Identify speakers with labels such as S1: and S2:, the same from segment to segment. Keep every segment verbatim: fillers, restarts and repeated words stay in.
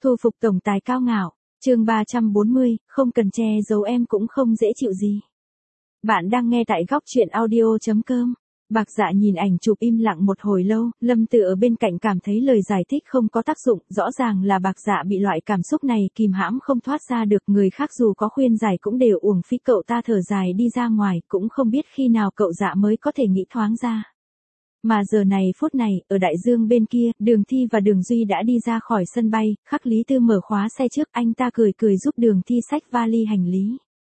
S1: Thu phục tổng tài cao ngạo, chương ba trăm bốn mươi, không cần che giấu em cũng không dễ chịu gì. Bạn đang nghe tại góc truyện audio chấm com. Bạc Dạ nhìn ảnh chụp im lặng một hồi lâu, Lâm Tự ở bên cạnh cảm thấy lời giải thích không có tác dụng, rõ ràng là Bạc Dạ bị loại cảm xúc này kìm hãm không thoát ra được, người khác dù có khuyên giải cũng đều uổng phí, cậu ta thở dài đi ra ngoài, cũng không biết khi nào cậu Dạ mới có thể nghĩ thoáng ra. Mà giờ này phút này, ở đại dương bên kia, Đường Thi và Đường Duy đã đi ra khỏi sân bay, Khắc Lý Tư mở khóa xe trước, anh ta cười cười giúp Đường Thi xách vali hành lý.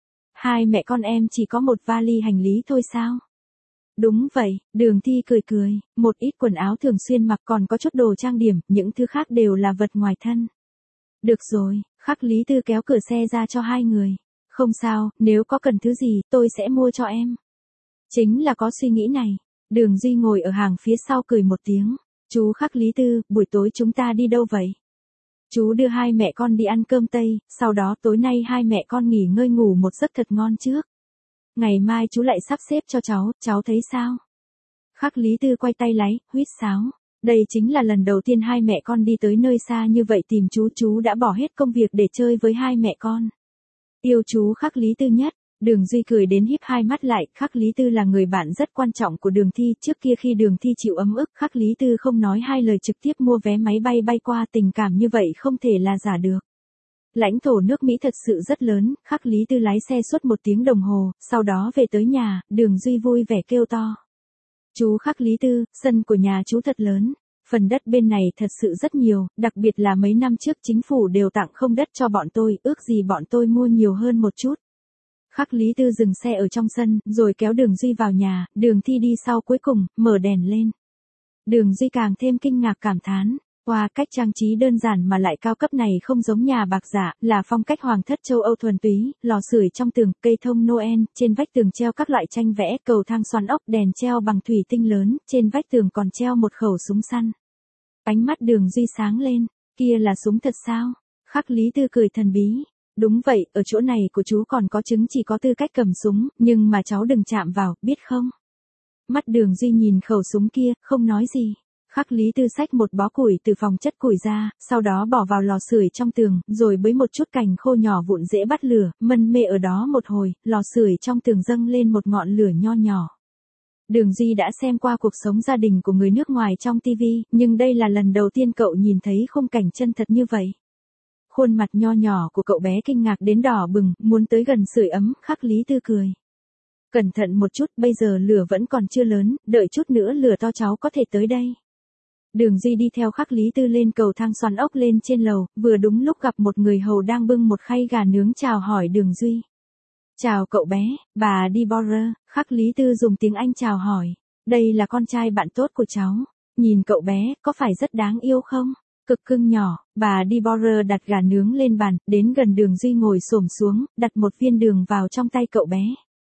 S1: Hai mẹ con em chỉ có một vali hành lý thôi sao? Đúng vậy, Đường Thi cười cười, một ít quần áo thường xuyên mặc, còn có chút đồ trang điểm, những thứ khác đều là vật ngoài thân. Được rồi, Khắc Lý Tư kéo cửa xe ra cho hai người. Không sao, nếu có cần thứ gì, tôi sẽ mua cho em. Chính là có suy nghĩ này. Đường Duy ngồi ở hàng phía sau cười một tiếng. Chú Khắc Lý Tư, buổi tối chúng ta đi đâu vậy? Chú đưa hai mẹ con đi ăn cơm Tây, sau đó tối nay hai mẹ con nghỉ ngơi ngủ một giấc thật ngon trước. Ngày mai chú lại sắp xếp cho cháu, cháu thấy sao? Khắc Lý Tư quay tay láy, huýt sáo. Đây chính là lần đầu tiên hai mẹ con đi tới nơi xa như vậy tìm chú, chú đã bỏ hết công việc để chơi với hai mẹ con. Yêu chú Khắc Lý Tư nhất. Đường Duy cười đến híp hai mắt lại, Khắc Lý Tư là người bạn rất quan trọng của Đường Thi, trước kia khi Đường Thi chịu ấm ức, Khắc Lý Tư không nói hai lời trực tiếp mua vé máy bay bay qua, tình cảm như vậy không thể là giả được. Lãnh thổ nước Mỹ thật sự rất lớn, Khắc Lý Tư lái xe suốt một tiếng đồng hồ, sau đó về tới nhà, Đường Duy vui vẻ kêu to. Chú Khắc Lý Tư, sân của nhà chú thật lớn. Phần đất bên này thật sự rất nhiều, đặc biệt là mấy năm trước chính phủ đều tặng không đất cho bọn tôi, ước gì bọn tôi mua nhiều hơn một chút. Khắc Lý Tư dừng xe ở trong sân, rồi kéo Đường Duy vào nhà, Đường Thi đi sau cuối cùng, mở đèn lên. Đường Duy càng thêm kinh ngạc cảm thán, wow, cách trang trí đơn giản mà lại cao cấp này không giống nhà Bạc Dạ, là phong cách hoàng thất châu Âu thuần túy, lò sưởi trong tường, cây thông Noel, trên vách tường treo các loại tranh vẽ, cầu thang xoắn ốc, đèn treo bằng thủy tinh lớn, trên vách tường còn treo một khẩu súng săn. Ánh mắt Đường Duy sáng lên, kia là súng thật sao? Khắc Lý Tư cười thần bí. Đúng vậy, ở chỗ này của chú còn có chứng chỉ có tư cách cầm súng, nhưng mà cháu đừng chạm vào, biết không? Mắt Đường Duy nhìn khẩu súng kia, không nói gì. Khắc Lý Tư xách một bó củi từ phòng chất củi ra, sau đó bỏ vào lò sưởi trong tường, rồi bới một chút cành khô nhỏ vụn dễ bắt lửa, mân mê ở đó một hồi, lò sưởi trong tường dâng lên một ngọn lửa nho nhỏ. Đường Duy đã xem qua cuộc sống gia đình của người nước ngoài trong ti vi, nhưng đây là lần đầu tiên cậu nhìn thấy khung cảnh chân thật như vậy. Khuôn mặt nho nhỏ của cậu bé kinh ngạc đến đỏ bừng, muốn tới gần sưởi ấm, Khắc Lý Tư cười. Cẩn thận một chút, bây giờ lửa vẫn còn chưa lớn, đợi chút nữa lửa to cháu có thể tới đây. Đường Duy đi theo Khắc Lý Tư lên cầu thang xoắn ốc lên trên lầu, vừa đúng lúc gặp một người hầu đang bưng một khay gà nướng chào hỏi Đường Duy. Chào cậu bé, bà Deborah, Khắc Lý Tư dùng tiếng Anh chào hỏi. Đây là con trai bạn tốt của cháu. Nhìn cậu bé, có phải rất đáng yêu không? Cực cưng nhỏ, bà Deborah đặt gà nướng lên bàn, đến gần Đường Duy ngồi xổm xuống, đặt một viên đường vào trong tay cậu bé.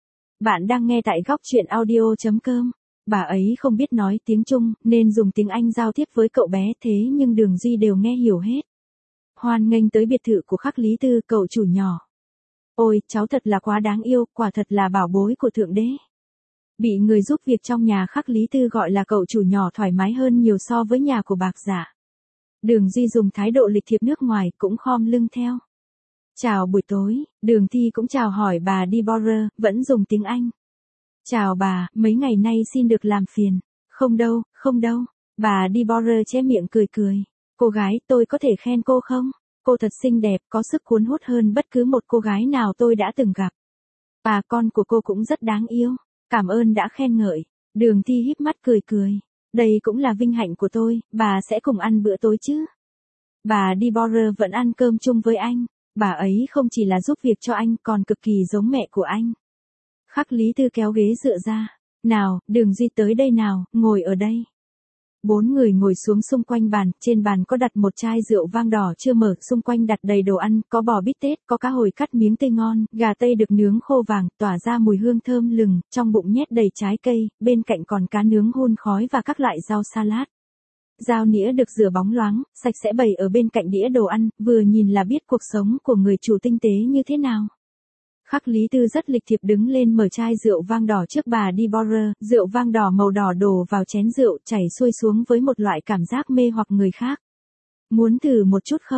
S1: Bạn đang nghe tại góc truyện audio chấm com. Bà ấy không biết nói tiếng Trung, nên dùng tiếng Anh giao tiếp với cậu bé, thế nhưng Đường Duy đều nghe hiểu hết. Hoan nghênh tới biệt thự của Khắc Lý Tư, cậu chủ nhỏ. Ôi, cháu thật là quá đáng yêu, quả thật là bảo bối của Thượng Đế. Bị người giúp việc trong nhà Khắc Lý Tư gọi là cậu chủ nhỏ thoải mái hơn nhiều so với nhà của Bạc Dạ. Đường Duy dùng thái độ lịch thiệp nước ngoài, cũng khom lưng theo. Chào buổi tối, Đường Thi cũng chào hỏi bà Deborah, vẫn dùng tiếng Anh. Chào bà, mấy ngày nay xin được làm phiền. Không đâu, không đâu. Bà Deborah che miệng cười cười. Cô gái, tôi có thể khen cô không? Cô thật xinh đẹp, có sức cuốn hút hơn bất cứ một cô gái nào tôi đã từng gặp. Bà con của cô cũng rất đáng yêu. Cảm ơn đã khen ngợi. Đường Thi híp mắt cười cười. Đây cũng là vinh hạnh của tôi, bà sẽ cùng ăn bữa tối chứ. Bà Deborah vẫn ăn cơm chung với anh. Bà ấy không chỉ là giúp việc cho anh, còn cực kỳ giống mẹ của anh. Khắc Lý Tư kéo ghế dựa ra. Nào, Đường Duy tới đây nào, ngồi ở đây. Bốn người ngồi xuống xung quanh bàn, trên bàn có đặt một chai rượu vang đỏ chưa mở, xung quanh đặt đầy đồ ăn, có bò bít tết, có cá hồi cắt miếng tươi ngon, gà tây được nướng khô vàng, tỏa ra mùi hương thơm lừng, trong bụng nhét đầy trái cây, bên cạnh còn cá nướng hun khói và các loại rau salad. Dao nĩa được rửa bóng loáng, sạch sẽ bày ở bên cạnh đĩa đồ ăn, vừa nhìn là biết cuộc sống của người chủ tinh tế như thế nào. Khắc Lý Tư rất lịch thiệp đứng lên mở chai rượu vang đỏ trước bà Deborah, rượu vang đỏ màu đỏ đổ vào chén rượu chảy xuôi xuống với một loại cảm giác mê hoặc người khác. Muốn thử một chút không?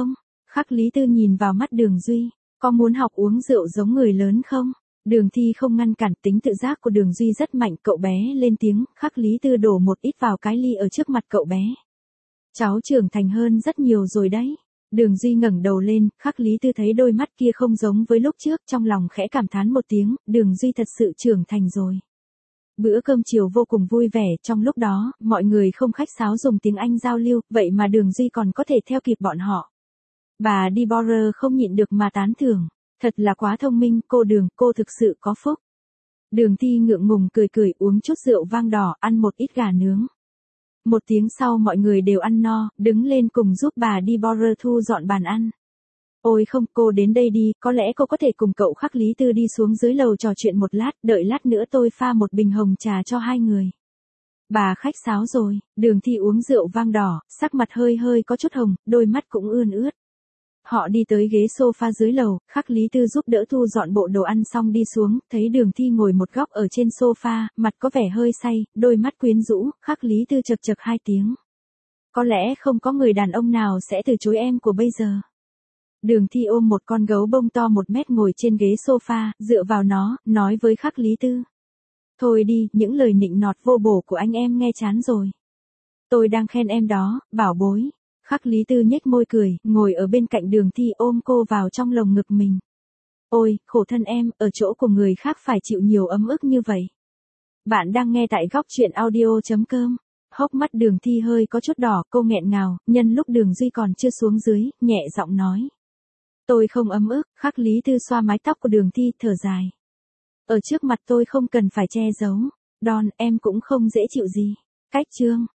S1: Khắc Lý Tư nhìn vào mắt Đường Duy, có muốn học uống rượu giống người lớn không? Đường Thi không ngăn cản, tính tự giác của Đường Duy rất mạnh, cậu bé lên tiếng, Khắc Lý Tư đổ một ít vào cái ly ở trước mặt cậu bé. Cháu trưởng thành hơn rất nhiều rồi đấy. Đường Duy ngẩng đầu lên, Khắc Lý Tư thấy đôi mắt kia không giống với lúc trước, trong lòng khẽ cảm thán một tiếng, Đường Duy thật sự trưởng thành rồi. Bữa cơm chiều vô cùng vui vẻ, trong lúc đó, mọi người không khách sáo dùng tiếng Anh giao lưu, vậy mà Đường Duy còn có thể theo kịp bọn họ. Bà Deborah không nhịn được mà tán thưởng, thật là quá thông minh, cô Đường, cô thực sự có phúc. Đường Thi ngượng ngùng cười cười, uống chút rượu vang đỏ, ăn một ít gà nướng. Một tiếng sau mọi người đều ăn no, đứng lên cùng giúp bà Deborah thu dọn bàn ăn. Ôi không, cô đến đây đi, có lẽ cô có thể cùng cậu Khắc Lý Tư đi xuống dưới lầu trò chuyện một lát, đợi lát nữa tôi pha một bình hồng trà cho hai người. Bà khách sáo rồi, Đường Thi uống rượu vang đỏ, sắc mặt hơi hơi có chút hồng, đôi mắt cũng ươn ướt. Họ đi tới ghế sofa dưới lầu, Khắc Lý Tư giúp đỡ thu dọn bộ đồ ăn xong đi xuống, thấy Đường Thi ngồi một góc ở trên sofa, mặt có vẻ hơi say, đôi mắt quyến rũ, Khắc Lý Tư chật chật hai tiếng. Có lẽ không có người đàn ông nào sẽ từ chối em của bây giờ. Đường Thi ôm một con gấu bông to một mét ngồi trên ghế sofa, dựa vào nó, nói với Khắc Lý Tư. Thôi đi, những lời nịnh nọt vô bổ của anh em nghe chán rồi. Tôi đang khen em đó, bảo bối. Khắc Lý Tư nhếch môi cười, ngồi ở bên cạnh Đường Thi ôm cô vào trong lồng ngực mình. Ôi, khổ thân em, ở chỗ của người khác phải chịu nhiều ấm ức như vậy. Bạn đang nghe tại góc truyện audio chấm com. Hốc mắt Đường Thi hơi có chút đỏ, cô nghẹn ngào, nhân lúc Đường Duy còn chưa xuống dưới, nhẹ giọng nói. Tôi không ấm ức, Khắc Lý Tư xoa mái tóc của Đường Thi, thở dài. Ở trước mặt tôi không cần phải che giấu. Đòn, em cũng không dễ chịu gì. Cách chương.